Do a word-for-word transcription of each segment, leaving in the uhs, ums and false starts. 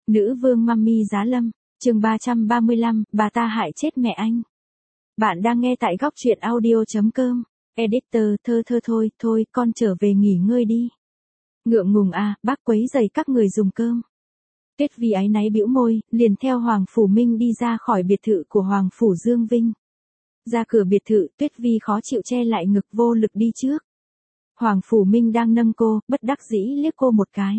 Nữ vương Mummy Giá Lâm, chương ba trăm ba mươi lăm, bà ta hại chết mẹ anh. Bạn đang nghe tại góc truyện audio.com. Editor, thơ thơ thôi, thôi, con trở về nghỉ ngơi đi. Ngượng ngùng à, bác quấy rầy các người dùng cơm. Tuyết Vi áy náy bĩu môi, liền theo Hoàng Phủ Minh đi ra khỏi biệt thự của Hoàng Phủ Dương Vinh. Ra cửa biệt thự, Tuyết Vi khó chịu che lại ngực vô lực đi trước. Hoàng Phủ Minh đang nâng cô, bất đắc dĩ liếc cô một cái.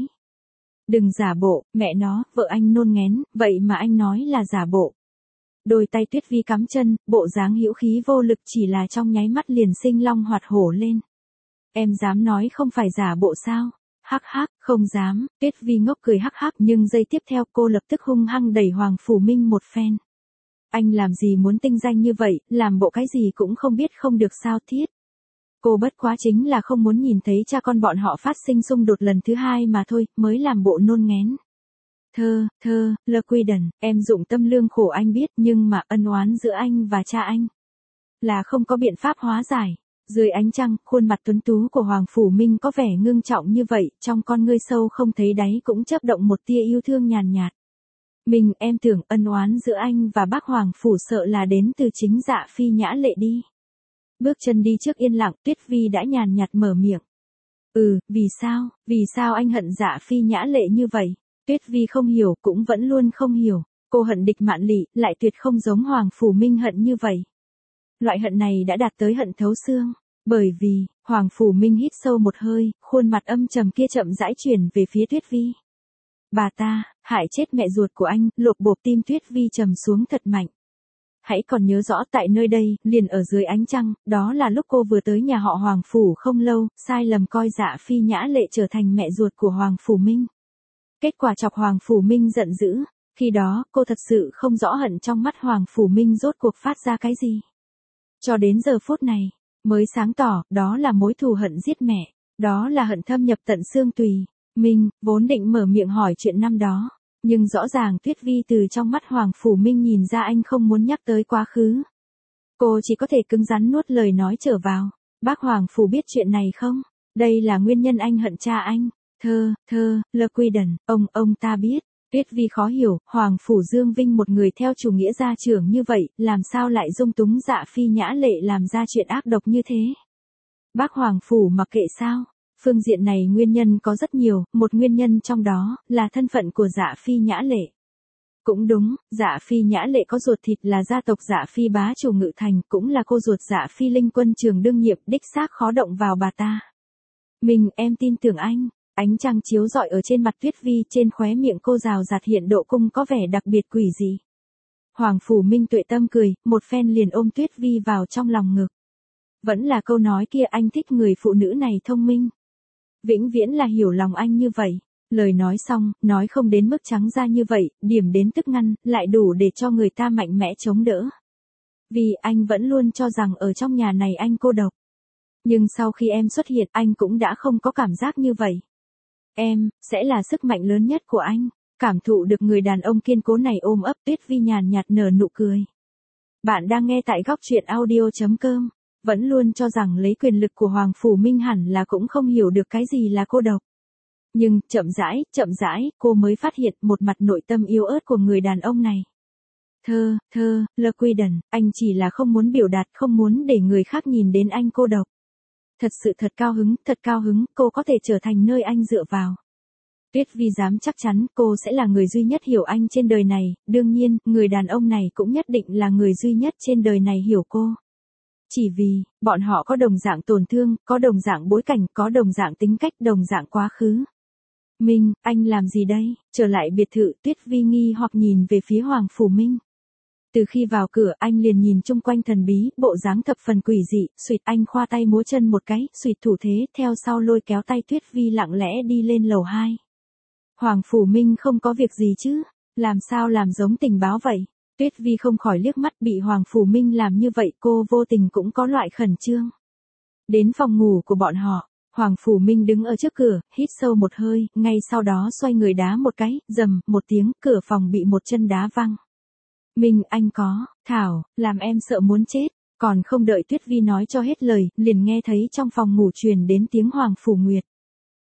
Đừng giả bộ, mẹ nó, vợ anh nôn ngén, vậy mà anh nói là giả bộ. Đôi tay Tuyết Vi cắm chân, bộ dáng hữu khí vô lực chỉ là trong nháy mắt liền sinh long hoạt hổ lên. Em dám nói không phải giả bộ sao? Hắc hắc, không dám, Tuyết Vi ngốc cười hắc hắc, nhưng giây tiếp theo cô lập tức hung hăng đẩy Hoàng Phủ Minh một phen. Anh làm gì muốn tinh danh như vậy, làm bộ cái gì cũng không biết không được sao thiết. Cô bất quá chính là không muốn nhìn thấy cha con bọn họ phát sinh xung đột lần thứ hai mà thôi, mới làm bộ nôn ngén. Thơ, thơ, Lơ Quy Đần, em dụng tâm lương khổ anh biết, nhưng mà ân oán giữa anh và cha anh là không có biện pháp hóa giải. Dưới ánh trăng, khuôn mặt tuấn tú của Hoàng Phủ Minh có vẻ ngưng trọng như vậy, trong con ngươi sâu không thấy đáy cũng chớp động một tia yêu thương nhàn nhạt. Mình, em tưởng ân oán giữa anh và bác Hoàng Phủ sợ là đến từ chính Dạ Phi Nhã Lệ đi. Bước chân đi trước yên lặng, Tuyết Vi đã nhàn nhạt mở miệng. Ừ, vì sao, vì sao anh hận Dạ Phi Nhã Lệ như vậy? Tuyết Vi không hiểu, cũng vẫn luôn không hiểu. Cô hận Địch Mạn Lị, lại tuyệt không giống Hoàng Phủ Minh hận như vậy. Loại hận này đã đạt tới hận thấu xương. Bởi vì, Hoàng Phủ Minh hít sâu một hơi, khuôn mặt âm trầm kia chậm rãi chuyển về phía Tuyết Vi. Bà ta, hại chết mẹ ruột của anh, lột bộp tim Tuyết Vi trầm xuống thật mạnh. Hãy còn nhớ rõ tại nơi đây, liền ở dưới ánh trăng, đó là lúc cô vừa tới nhà họ Hoàng Phủ không lâu, sai lầm coi Dạ Phi Nhã Lệ trở thành mẹ ruột của Hoàng Phủ Minh. Kết quả chọc Hoàng Phủ Minh giận dữ, khi đó, cô thật sự không rõ hận trong mắt Hoàng Phủ Minh rốt cuộc phát ra cái gì. Cho đến giờ phút này, mới sáng tỏ, đó là mối thù hận giết mẹ, đó là hận thâm nhập tận xương tùy. Minh, vốn định mở miệng hỏi chuyện năm đó, nhưng rõ ràng Tuyết Vi từ trong mắt Hoàng Phủ Minh nhìn ra anh không muốn nhắc tới quá khứ. Cô chỉ có thể cứng rắn nuốt lời nói trở vào. Bác Hoàng Phủ biết chuyện này không? Đây là nguyên nhân anh hận cha anh. Thơ, thơ, Lơ Quy Đần, ông, ông ta biết. Tuyết Vi khó hiểu, Hoàng Phủ Dương Vinh một người theo chủ nghĩa gia trưởng như vậy, làm sao lại dung túng Dạ Phi Nhã Lệ làm ra chuyện ác độc như thế? Bác Hoàng Phủ mặc kệ sao? Phương diện này nguyên nhân có rất nhiều, một nguyên nhân trong đó, là thân phận của Dạ Phi Nhã Lệ. Cũng đúng, Dạ Phi Nhã Lệ có ruột thịt là gia tộc Dạ Phi bá chủ Ngự Thành, cũng là cô ruột Dạ Phi Linh Quân Trường đương nhiệm, đích xác khó động vào bà ta. Mình, em tin tưởng anh. Ánh trăng chiếu rọi ở trên mặt Tuyết Vi, trên khóe miệng cô rào rạt hiện độ cung có vẻ đặc biệt quỷ dị. Hoàng Phủ Minh tuệ tâm cười, một phen liền ôm Tuyết Vi vào trong lòng ngực. Vẫn là câu nói kia, anh thích người phụ nữ này thông minh. Vĩnh viễn là hiểu lòng anh như vậy. Lời nói xong, nói không đến mức trắng ra như vậy, điểm đến tức ngăn, lại đủ để cho người ta mạnh mẽ chống đỡ. Vì anh vẫn luôn cho rằng ở trong nhà này anh cô độc. Nhưng sau khi em xuất hiện, anh cũng đã không có cảm giác như vậy. Em, sẽ là sức mạnh lớn nhất của anh. Cảm thụ được người đàn ông kiên cố này ôm ấp, Tuyết Vi nhàn nhạt nở nụ cười. Bạn đang nghe tại góc truyện audio.com. Vẫn luôn cho rằng lấy quyền lực của Hoàng Phủ Minh hẳn là cũng không hiểu được cái gì là cô độc. Nhưng, chậm rãi, chậm rãi, cô mới phát hiện một mặt nội tâm yếu ớt của người đàn ông này. Thơ, thơ, Lơ Quy Đần, anh chỉ là không muốn biểu đạt, không muốn để người khác nhìn đến anh cô độc. Thật sự thật cao hứng, thật cao hứng, cô có thể trở thành nơi anh dựa vào. Tuyết Vi dám chắc chắn cô sẽ là người duy nhất hiểu anh trên đời này, đương nhiên, người đàn ông này cũng nhất định là người duy nhất trên đời này hiểu cô. Chỉ vì, bọn họ có đồng dạng tổn thương, có đồng dạng bối cảnh, có đồng dạng tính cách, đồng dạng quá khứ. Minh, anh làm gì đây? Trở lại biệt thự, Tuyết Vi nghi hoặc nhìn về phía Hoàng Phủ Minh. Từ khi vào cửa, anh liền nhìn chung quanh thần bí, bộ dáng thập phần quỷ dị, suýt anh khoa tay múa chân một cái, suýt thủ thế, theo sau lôi kéo tay Tuyết Vi lặng lẽ đi lên lầu hai. Hoàng Phủ Minh không có việc gì chứ? Làm sao làm giống tình báo vậy? Tuyết Vi không khỏi liếc mắt, bị Hoàng Phủ Minh làm như vậy, cô vô tình cũng có loại khẩn trương. Đến phòng ngủ của bọn họ, Hoàng Phủ Minh đứng ở trước cửa, hít sâu một hơi, ngay sau đó xoay người đá một cái, rầm, một tiếng, cửa phòng bị một chân đá văng. Minh, anh có, Thảo, làm em sợ muốn chết. Còn không đợi Tuyết Vi nói cho hết lời, liền nghe thấy trong phòng ngủ truyền đến tiếng Hoàng Phủ Nguyệt.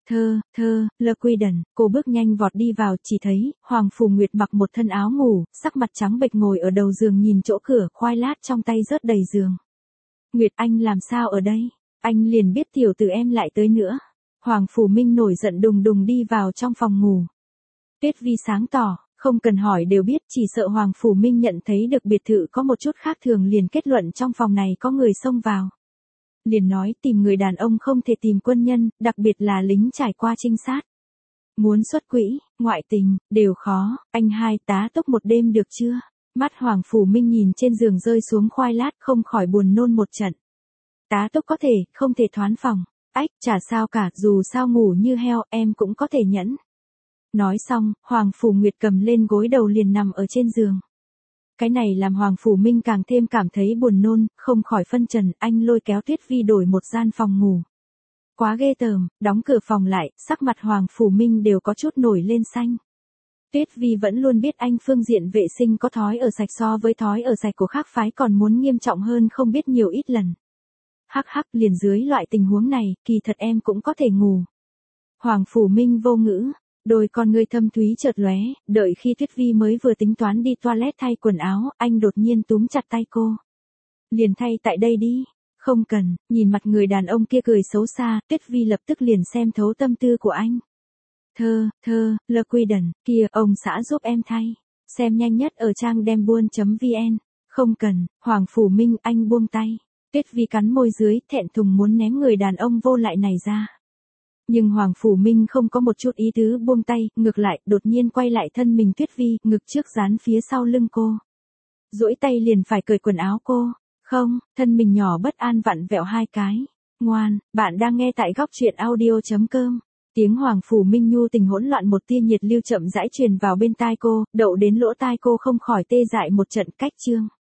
thơ, thơ, Lơ Quy Đần, cô bước nhanh vọt đi vào, chỉ thấy, Hoàng Phủ Nguyệt mặc một thân áo ngủ, sắc mặt trắng bệch ngồi ở đầu giường nhìn chỗ cửa, khoai lát trong tay rớt đầy giường. Nguyệt anh làm sao ở đây? Anh liền biết tiểu tử em lại tới nữa. Hoàng Phủ Minh nổi giận đùng đùng đi vào trong phòng ngủ. Tuyết Vi sáng tỏ, không cần hỏi đều biết, chỉ sợ Hoàng Phủ Minh nhận thấy được biệt thự có một chút khác thường liền kết luận trong phòng này có người xông vào. Liền nói tìm người đàn ông không thể tìm quân nhân, đặc biệt là lính trải qua trinh sát. Muốn xuất quỹ, ngoại tình, đều khó, anh hai tá túc một đêm được chưa? Mắt Hoàng Phủ Minh nhìn trên giường rơi xuống khoai lát không khỏi buồn nôn một trận. Tá túc có thể, không thể thoán phòng. Ách, chả sao cả, dù sao ngủ như heo, em cũng có thể nhẫn. Nói xong, Hoàng Phủ Nguyệt cầm lên gối đầu liền nằm ở trên giường. Cái này làm Hoàng Phủ Minh càng thêm cảm thấy buồn nôn, không khỏi phân trần, anh lôi kéo Tuyết Vi đổi một gian phòng ngủ. Quá ghê tởm, đóng cửa phòng lại, sắc mặt Hoàng Phủ Minh đều có chút nổi lên xanh. Tuyết Vi vẫn luôn biết anh phương diện vệ sinh có thói ở sạch so với thói ở sạch của khác phái còn muốn nghiêm trọng hơn không biết nhiều ít lần. Hắc hắc, liền dưới loại tình huống này, kỳ thật em cũng có thể ngủ. Hoàng Phủ Minh vô ngữ, đôi con ngươi thâm thúy chợt lóe, đợi khi Tuyết Vi mới vừa tính toán đi toilet thay quần áo, anh đột nhiên túm chặt tay cô. Liền thay tại đây đi, không cần, nhìn mặt người đàn ông kia cười xấu xa, Tuyết Vi lập tức liền xem thấu tâm tư của anh. Thơ, thơ, Lơ Quy Đần, kia, ông xã giúp em thay, xem nhanh nhất ở trang đem buôn.vn, không cần, Hoàng Phủ Minh anh buông tay. Tuyết Vi cắn môi dưới, thẹn thùng muốn ném người đàn ông vô lại này ra. Nhưng Hoàng Phủ Minh không có một chút ý tứ buông tay, ngược lại, đột nhiên quay lại thân mình Tuyết Vi, ngực trước dán phía sau lưng cô. Duỗi tay liền phải cởi quần áo cô. Không, thân mình nhỏ bất an vặn vẹo hai cái. Ngoan, bạn đang nghe tại góc truyện audio.com. Tiếng Hoàng Phủ Minh nhu tình hỗn loạn một tia nhiệt lưu chậm rãi truyền vào bên tai cô, đậu đến lỗ tai cô không khỏi tê dại một trận cách chương.